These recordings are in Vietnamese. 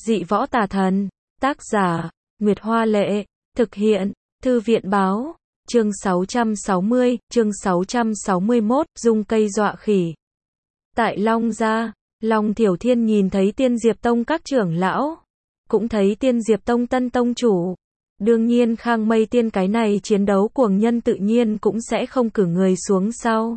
Dị võ tà thần. Tác giả, Nguyệt Hoa Lệ. Thực hiện, Thư viện Báo. Chương 660, chương 661, dung cây dọa khỉ. Tại Long Gia, Long Thiểu Thiên nhìn thấy Tiên Diệp Tông các trưởng lão, cũng thấy Tiên Diệp Tông tân tông chủ. Đương nhiên Khang Mây Tiên cái này chiến đấu cuồng nhân tự nhiên cũng sẽ không cử người xuống sau.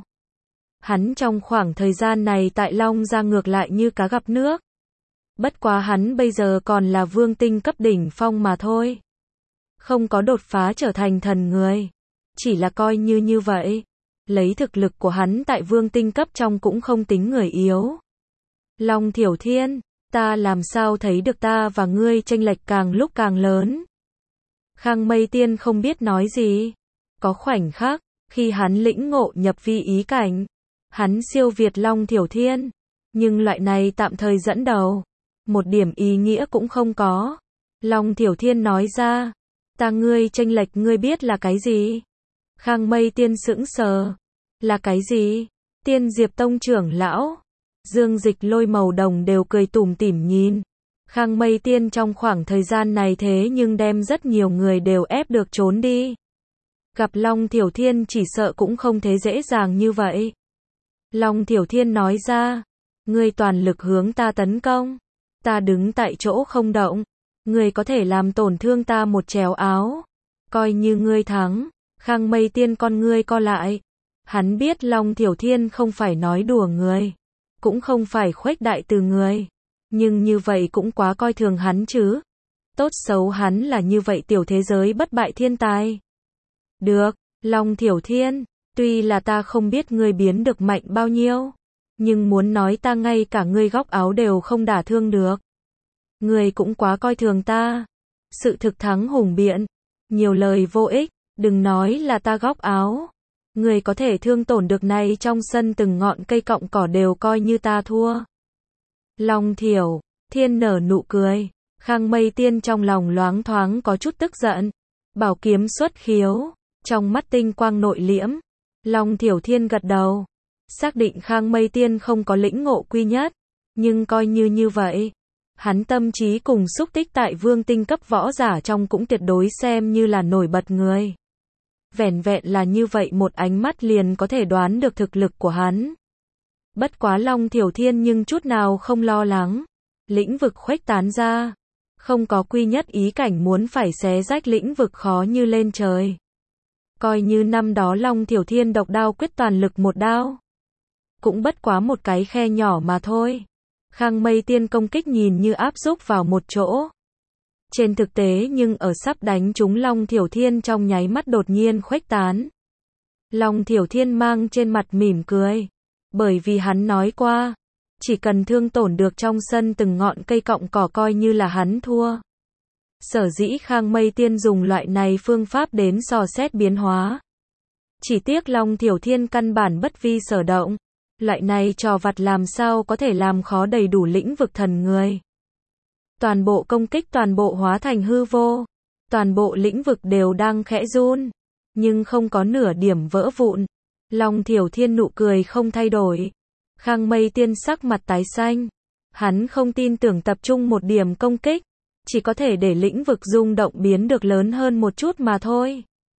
Hắn trong khoảng thời gian này tại Long Gia ngược lại như cá gặp nước. Bất quá hắn bây giờ còn là vương tinh cấp đỉnh phong mà thôi. Không có đột phá trở thành thần người. Chỉ là coi như vậy. Lấy thực lực của hắn tại vương tinh cấp trong cũng không tính người yếu. Long Thiểu Thiên, ta làm sao thấy được ta và ngươi chênh lệch càng lúc càng lớn. Khang Mây Tiên không biết nói gì. Có khoảnh khắc, khi hắn lĩnh ngộ nhập vi ý cảnh, hắn siêu việt Long Thiểu Thiên. Nhưng loại này tạm thời dẫn đầu. Một điểm ý nghĩa cũng không có. Long Thiểu Thiên nói ra. Ta ngươi chênh lệch ngươi biết là cái gì? Khang Mây Tiên sững sờ. Là cái gì? Tiên Diệp Tông trưởng lão. Dương Dịch Lôi màu đồng đều cười tủm tỉm nhìn. Khang Mây Tiên trong khoảng thời gian này thế nhưng đem rất nhiều người đều ép được trốn đi. Gặp Long Thiểu Thiên chỉ sợ cũng không thế dễ dàng như vậy. Long Thiểu Thiên nói ra. Ngươi toàn lực hướng ta tấn công. Ta đứng tại chỗ không động. Ngươi có thể làm tổn thương ta một trèo áo. Coi như ngươi thắng. Khang Mây Tiên con ngươi co lại. Hắn biết Long Thiểu Thiên không phải nói đùa người. Cũng không phải khuếch đại từ người. Nhưng như vậy cũng quá coi thường hắn chứ. Tốt xấu hắn là như vậy tiểu thế giới bất bại thiên tài. Được, Long Thiểu Thiên. Tuy là ta không biết ngươi biến được mạnh bao nhiêu. Nhưng muốn nói ta ngay cả ngươi góc áo đều không đả thương được. Ngươi cũng quá coi thường ta. Sự thực thắng hùng biện. Nhiều lời vô ích. Đừng nói là ta góc áo. Ngươi có thể thương tổn được này trong sân từng ngọn cây cọng cỏ đều coi như ta thua. Long Thiểu Thiên nở nụ cười. Khang Mây Tiên trong lòng loáng thoáng có chút tức giận. Bảo kiếm xuất khiếu. Trong mắt tinh quang nội liễm. Long Thiểu Thiên gật đầu. Xác định Khang Mây Tiên không có lĩnh ngộ quy nhất. Nhưng coi như vậy. Hắn tâm trí cùng xúc tích tại vương tinh cấp võ giả trong cũng tuyệt đối xem như là nổi bật người. Vẻn vẹn là như vậy một ánh mắt liền có thể đoán được thực lực của hắn. Bất quá Long Thiểu Thiên nhưng chút nào không lo lắng. Lĩnh vực khuếch tán ra. Không có quy nhất ý cảnh muốn phải xé rách lĩnh vực khó như lên trời. Coi như năm đó Long Thiểu Thiên độc đao quyết toàn lực một đao. Cũng bất quá một cái khe nhỏ mà thôi. Khang Mây Tiên công kích nhìn như áp xúc vào một chỗ. Trên thực tế nhưng ở sắp đánh trúng Long Thiểu Thiên trong nháy mắt đột nhiên khuếch tán. Long Thiểu Thiên mang trên mặt mỉm cười. Bởi vì hắn nói qua. Chỉ cần thương tổn được trong sân từng ngọn cây cọng cỏ coi như là hắn thua. Sở dĩ Khang Mây Tiên dùng loại này phương pháp đến dò xét biến hóa. Chỉ tiếc Long Thiểu Thiên căn bản bất vi sở động. Loại này trò vặt làm sao có thể làm khó đầy đủ lĩnh vực thần người. Toàn bộ công kích toàn bộ hóa thành hư vô. Toàn bộ lĩnh vực đều đang khẽ run. Nhưng không có nửa điểm vỡ vụn. Long Thiểu Thiên nụ cười không thay đổi. Khang Mây Tiên sắc mặt tái xanh. Hắn không tin tưởng tập trung một điểm công kích. Chỉ có thể để lĩnh vực rung động biến được lớn hơn một chút mà thôi.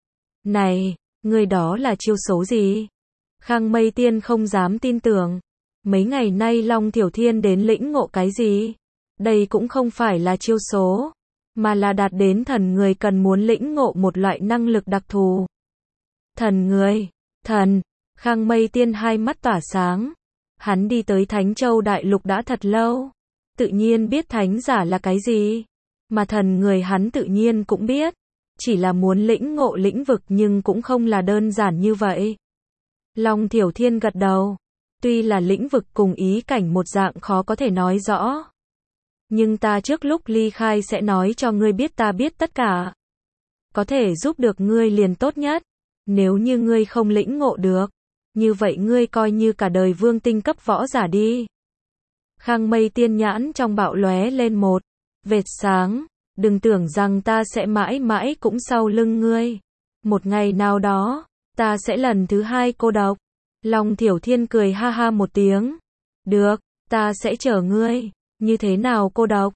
Này, người đó là chiêu số gì? Khang Mây Tiên không dám tin tưởng. Mấy ngày nay Long Thiểu Thiên đến lĩnh ngộ cái gì? Đây cũng không phải là chiêu số. Mà là đạt đến thần người cần muốn lĩnh ngộ một loại năng lực đặc thù. Thần người. Thần. Khang Mây Tiên hai mắt tỏa sáng. Hắn đi tới Thánh Châu Đại Lục đã thật lâu. Tự nhiên biết thánh giả là cái gì. Mà thần người hắn tự nhiên cũng biết. Chỉ là muốn lĩnh ngộ lĩnh vực nhưng cũng không là đơn giản như vậy. Long Thiểu Thiên gật đầu. Tuy là lĩnh vực cùng ý cảnh một dạng khó có thể nói rõ. Nhưng ta trước lúc ly khai sẽ nói cho ngươi biết ta biết tất cả. Có thể giúp được ngươi liền tốt nhất. Nếu như ngươi không lĩnh ngộ được. Như vậy ngươi coi như cả đời vương tinh cấp võ giả đi. Khang Mây Tiên nhãn trong bạo lóe lên một vệt sáng. Đừng tưởng rằng ta sẽ mãi mãi cũng sau lưng ngươi. Một ngày nào đó. Ta sẽ lần thứ hai cô độc. Long Thiểu Thiên cười ha ha một tiếng. Được, ta sẽ chờ ngươi. Như thế nào cô độc?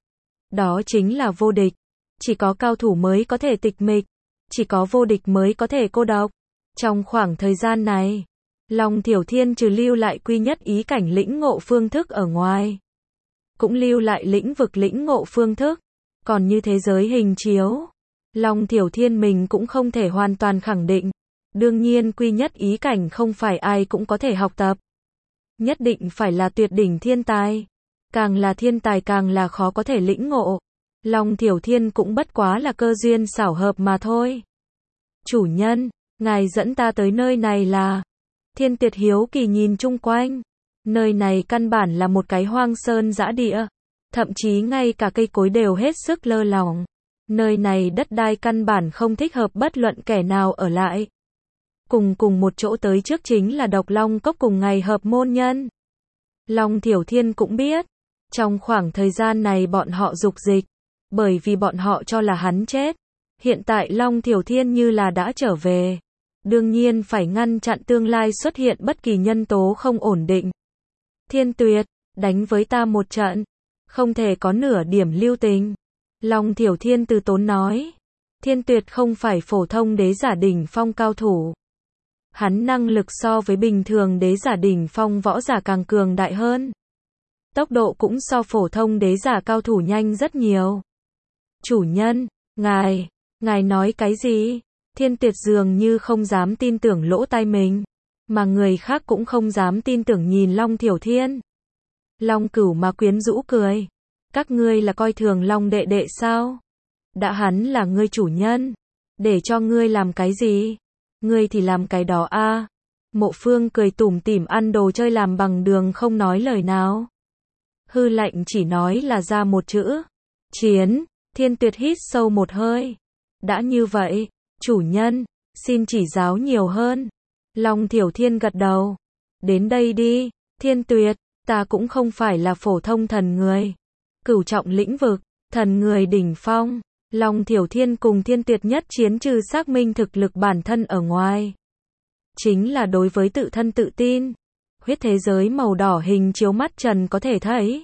Đó chính là vô địch. Chỉ có cao thủ mới có thể tịch mịch. Chỉ có vô địch mới có thể cô độc. Trong khoảng thời gian này, Long Thiểu Thiên trừ lưu lại quy nhất ý cảnh lĩnh ngộ phương thức ở ngoài, cũng lưu lại lĩnh vực lĩnh ngộ phương thức. Còn như thế giới hình chiếu, Long Thiểu Thiên mình cũng không thể hoàn toàn khẳng định. Đương nhiên quy nhất ý cảnh không phải ai cũng có thể học tập. Nhất định phải là tuyệt đỉnh thiên tài. Càng là thiên tài càng là khó có thể lĩnh ngộ. Long Thiểu Thiên cũng bất quá là cơ duyên xảo hợp mà thôi. Chủ nhân, ngài dẫn ta tới nơi này là... Thiên Tuyệt hiếu kỳ nhìn chung quanh. Nơi này căn bản là một cái hoang sơn dã địa. Thậm chí ngay cả cây cối đều hết sức lơ lỏng. Nơi này đất đai căn bản không thích hợp bất luận kẻ nào ở lại. Cùng một chỗ tới trước chính là Độc Long Cốc cùng ngày hợp môn nhân. Long Thiểu Thiên cũng biết. Trong khoảng thời gian này bọn họ dục dịch. Bởi vì bọn họ cho là hắn chết. Hiện tại Long Thiểu Thiên như là đã trở về. Đương nhiên phải ngăn chặn tương lai xuất hiện bất kỳ nhân tố không ổn định. Thiên Tuyệt, đánh với ta một trận. Không thể có nửa điểm lưu tình. Long Thiểu Thiên từ tốn nói. Thiên Tuyệt không phải phổ thông đế giả đỉnh phong cao thủ. Hắn năng lực so với bình thường đế giả đỉnh phong võ giả càng cường đại hơn. Tốc độ cũng so phổ thông đế giả cao thủ nhanh rất nhiều. Chủ nhân, ngài nói cái gì? Thiên Tuyệt dường như không dám tin tưởng lỗ tai mình. Mà người khác cũng không dám tin tưởng nhìn Long Thiểu Thiên. Long Cửu mà quyến rũ cười. Các ngươi là coi thường Long đệ đệ sao? Đã hắn là ngươi chủ nhân. Để cho ngươi làm cái gì? Ngươi thì làm cái đó a. Mộ Phương cười tủm tỉm ăn đồ chơi làm bằng đường không nói lời nào. Hư Lệnh chỉ nói là ra một chữ. Chiến. Thiên Tuyệt hít sâu một hơi. Đã như vậy, chủ nhân, xin chỉ giáo nhiều hơn. Long Thiểu Thiên gật đầu. Đến đây đi, Thiên Tuyệt, ta cũng không phải là phổ thông thần người. Cửu trọng lĩnh vực, thần người đỉnh phong. Long Thiểu Thiên cùng Thiên Tuyệt nhất chiến trừ xác minh thực lực bản thân ở ngoài. Chính là đối với tự thân tự tin. Huyết thế giới màu đỏ hình chiếu mắt trần có thể thấy.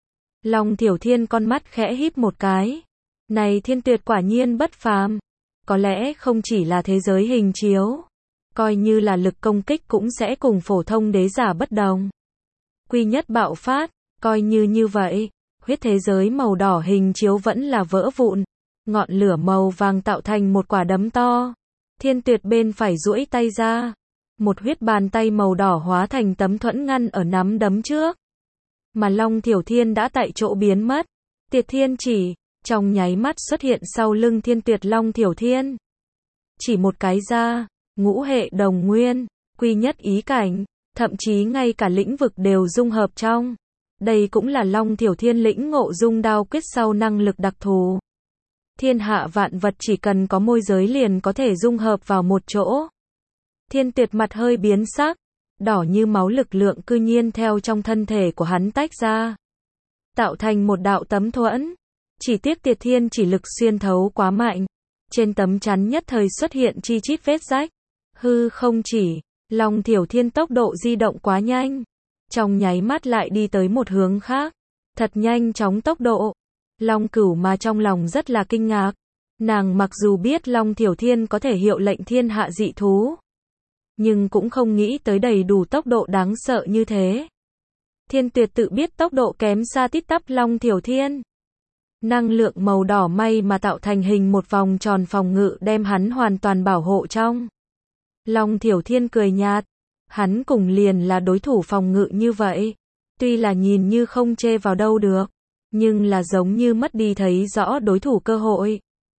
Long Thiểu Thiên con mắt khẽ híp một cái. Này Thiên Tuyệt quả nhiên bất phàm. Có lẽ không chỉ là thế giới hình chiếu. Coi như là lực công kích cũng sẽ cùng phổ thông đế giả bất đồng. Quy nhất bạo phát, coi như vậy. Huyết thế giới màu đỏ hình chiếu vẫn là vỡ vụn. Ngọn lửa màu vàng tạo thành một quả đấm to. Thiên Tuyệt bên phải duỗi tay ra. Một huyết bàn tay màu đỏ hóa thành tấm thuẫn ngăn ở nắm đấm trước. Mà Long Thiểu Thiên đã tại chỗ biến mất. Tiệt Thiên chỉ, trong nháy mắt xuất hiện sau lưng Thiên Tuyệt. Long Thiểu Thiên chỉ một cái ra, ngũ hệ đồng nguyên, quy nhất ý cảnh, thậm chí ngay cả lĩnh vực đều dung hợp trong. Đây cũng là Long Thiểu Thiên lĩnh ngộ dung đao quyết sau năng lực đặc thù. Thiên hạ vạn vật chỉ cần có môi giới liền có thể dung hợp vào một chỗ. Thiên Tuyệt mặt hơi biến sắc, đỏ như máu lực lượng cư nhiên theo trong thân thể của hắn tách ra, tạo thành một đạo tấm thuẫn. Chỉ tiếc Tiệt Thiên chỉ lực xuyên thấu quá mạnh, trên tấm chắn nhất thời xuất hiện chi chít vết rách. Hư không chỉ, Long Thiểu Thiên tốc độ di động quá nhanh, trong nháy mắt lại đi tới một hướng khác, thật nhanh chóng tốc độ. Long Cửu mà trong lòng rất là kinh ngạc. Nàng mặc dù biết Long Thiểu Thiên có thể hiệu lệnh thiên hạ dị thú, nhưng cũng không nghĩ tới đầy đủ tốc độ đáng sợ như thế. Thiên Tuyệt tự biết tốc độ kém xa tít tắp Long Thiểu Thiên. Năng lượng màu đỏ may mà tạo thành hình một vòng tròn phòng ngự đem hắn hoàn toàn bảo hộ trong. Long Thiểu Thiên cười nhạt. Hắn cùng liền là đối thủ phòng ngự như vậy. Tuy là nhìn như không chê vào đâu được, nhưng là giống như mất đi thấy rõ đối thủ cơ hội.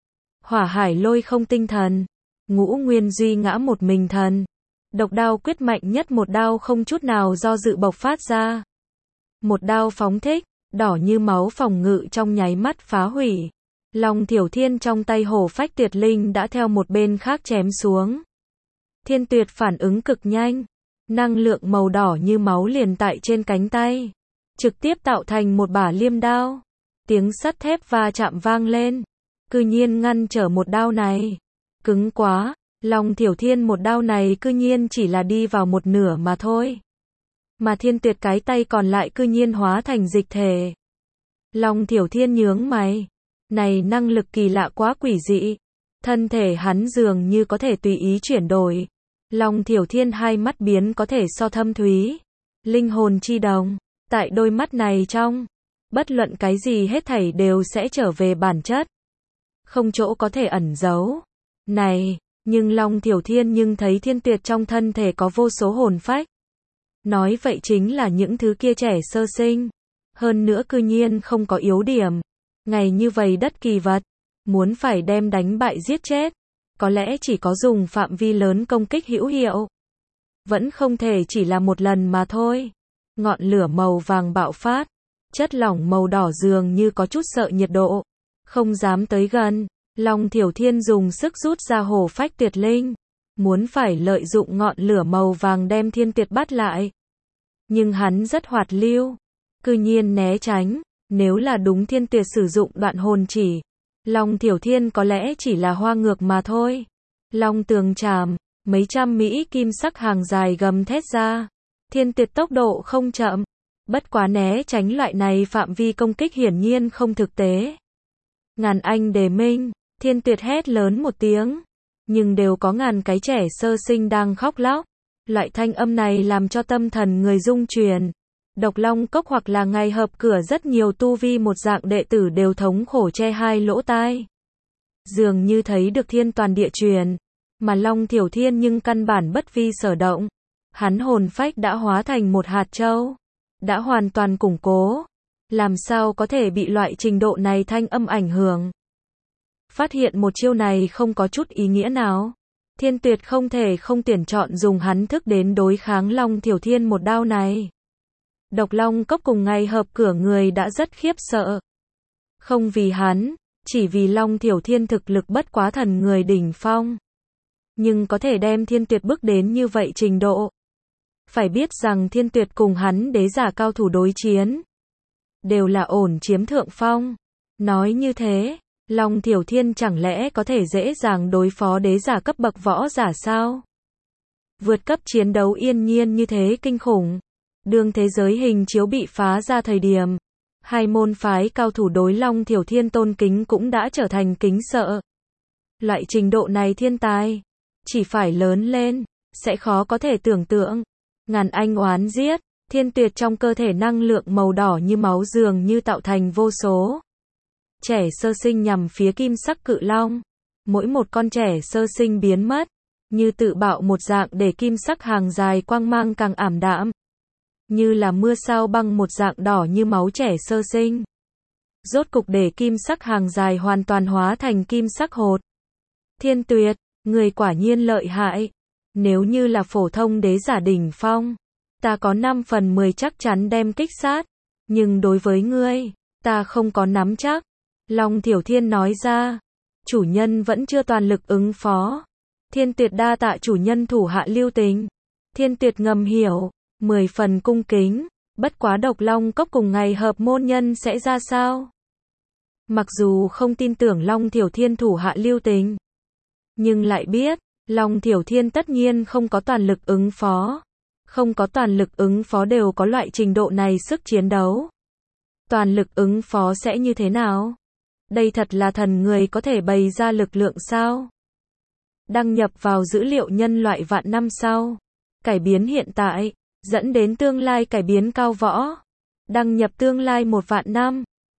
Hỏa hải lôi không tinh thần. Ngũ nguyên duy ngã một mình thần. Độc đao quyết mạnh nhất một đao không chút nào do dự bộc phát ra. Một đao phóng thích, đỏ như máu phòng ngự trong nháy mắt phá hủy. Long Thiểu Thiên trong tay hổ phách tuyệt linh đã theo một bên khác chém xuống. Thiên Tuyệt phản ứng cực nhanh. Năng lượng màu đỏ như máu liền tại trên cánh tay, trực tiếp tạo thành một bả liêm đao. Tiếng sắt thép va chạm vang lên, cư nhiên ngăn trở một đao này. Cứng quá, Long Thiểu Thiên một đao này cư nhiên chỉ là đi vào một nửa mà thôi. Mà Thiên Tuyệt cái tay còn lại cư nhiên hóa thành dịch thể. Long Thiểu Thiên nhướng mày. Này năng lực kỳ lạ quá quỷ dị. Thân thể hắn dường như có thể tùy ý chuyển đổi. Long Thiểu Thiên hai mắt biến có thể so thâm thúy. Linh hồn chi đồng. Tại đôi mắt này trong, bất luận cái gì hết thảy đều sẽ trở về bản chất. Không chỗ có thể ẩn giấu. Này, nhưng Long Thiểu Thiên nhưng thấy Thiên Tuyệt trong thân thể có vô số hồn phách. Nói vậy chính là những thứ kia trẻ sơ sinh. Hơn nữa cư nhiên không có yếu điểm. Ngày như vậy đất kỳ vật. Muốn phải đem đánh bại giết chết. Có lẽ chỉ có dùng phạm vi lớn công kích hữu hiệu. Vẫn không thể chỉ là một lần mà thôi. Ngọn lửa màu vàng bạo phát. Chất lỏng màu đỏ dường như có chút sợ nhiệt độ. Không dám tới gần. Long Thiểu Thiên dùng sức rút ra hổ phách tuyệt linh. Muốn phải lợi dụng ngọn lửa màu vàng đem Thiên Tuyệt bắt lại. Nhưng hắn rất hoạt lưu. Cư nhiên né tránh. Nếu là đúng Thiên Tuyệt sử dụng đoạn hồn chỉ. Long Thiểu Thiên có lẽ chỉ là hoa ngược mà thôi. Long tường trảm. Mấy trăm Mỹ kim sắc hàng dài gầm thét ra. Thiên Tuyệt tốc độ không chậm. Bất quá né tránh loại này phạm vi công kích hiển nhiên không thực tế. Ngàn anh đề minh. Thiên Tuyệt hét lớn một tiếng. Nhưng đều có ngàn cái trẻ sơ sinh đang khóc lóc. Loại thanh âm này làm cho tâm thần người rung chuyển. Độc Long Cốc hoặc là ngày hợp cửa rất nhiều tu vi một dạng đệ tử đều thống khổ che hai lỗ tai. Dường như thấy được thiên toàn địa truyền. Mà Long Thiểu Thiên nhưng căn bản bất vi sở động. Hắn hồn phách đã hóa thành một hạt châu. Đã hoàn toàn củng cố. Làm sao có thể bị loại trình độ này thanh âm ảnh hưởng. Phát hiện một chiêu này không có chút ý nghĩa nào. Thiên Tuyệt không thể không tuyển chọn dùng hắn thức đến đối kháng Long Thiểu Thiên một đao này. Độc Long Cốc cùng ngày hợp cửa người đã rất khiếp sợ. Không vì hắn, chỉ vì Long Thiểu Thiên thực lực bất quá thần người đỉnh phong. Nhưng có thể đem Thiên Tuyệt bước đến như vậy trình độ. Phải biết rằng Thiên Tuyệt cùng hắn đế giả cao thủ đối chiến. Đều là ổn chiếm thượng phong. Nói như thế, Long Thiểu Thiên chẳng lẽ có thể dễ dàng đối phó đế giả cấp bậc võ giả sao? Vượt cấp chiến đấu yên nhiên như thế kinh khủng. Đương thế giới hình chiếu bị phá ra thời điểm. Hai môn phái cao thủ đối Long Thiểu Thiên tôn kính cũng đã trở thành kính sợ. Loại trình độ này thiên tài. Chỉ phải lớn lên. Sẽ khó có thể tưởng tượng. Ngàn anh oán giết. Thiên Tuyệt trong cơ thể năng lượng màu đỏ như máu dường như tạo thành vô số. Trẻ sơ sinh nhằm phía kim sắc cự long. Mỗi một con trẻ sơ sinh biến mất. Như tự bạo một dạng để kim sắc hàng dài quang mang càng ảm đạm. Như là mưa sao băng một dạng đỏ như máu trẻ sơ sinh. Rốt cục để kim sắc hàng dài hoàn toàn hóa thành kim sắc hột. Thiên Tuyệt, người quả nhiên lợi hại. Nếu như là phổ thông đế giả đỉnh phong, ta có 5 phần 10 chắc chắn đem kích sát. Nhưng đối với ngươi, ta không có nắm chắc. Long Thiểu Thiên nói ra. Chủ nhân vẫn chưa toàn lực ứng phó. Thiên Tuyệt đa tạ chủ nhân thủ hạ lưu tình. Thiên Tuyệt ngầm hiểu. 10 phần cung kính. Bất quá Độc Long Cốc cùng ngày hợp môn nhân sẽ ra sao? Mặc dù không tin tưởng Long Thiểu Thiên thủ hạ lưu tình. Nhưng lại biết. Long Thiểu Thiên tất nhiên không có toàn lực ứng phó. Không có toàn lực ứng phó đều có loại trình độ này sức chiến đấu. Toàn lực ứng phó sẽ như thế nào? Đây thật là thần người có thể bày ra lực lượng sao? Đăng nhập vào dữ liệu nhân loại vạn năm sau. Cải biến hiện tại, dẫn đến tương lai cải biến cao võ. Đăng nhập tương lai 1 vạn năm.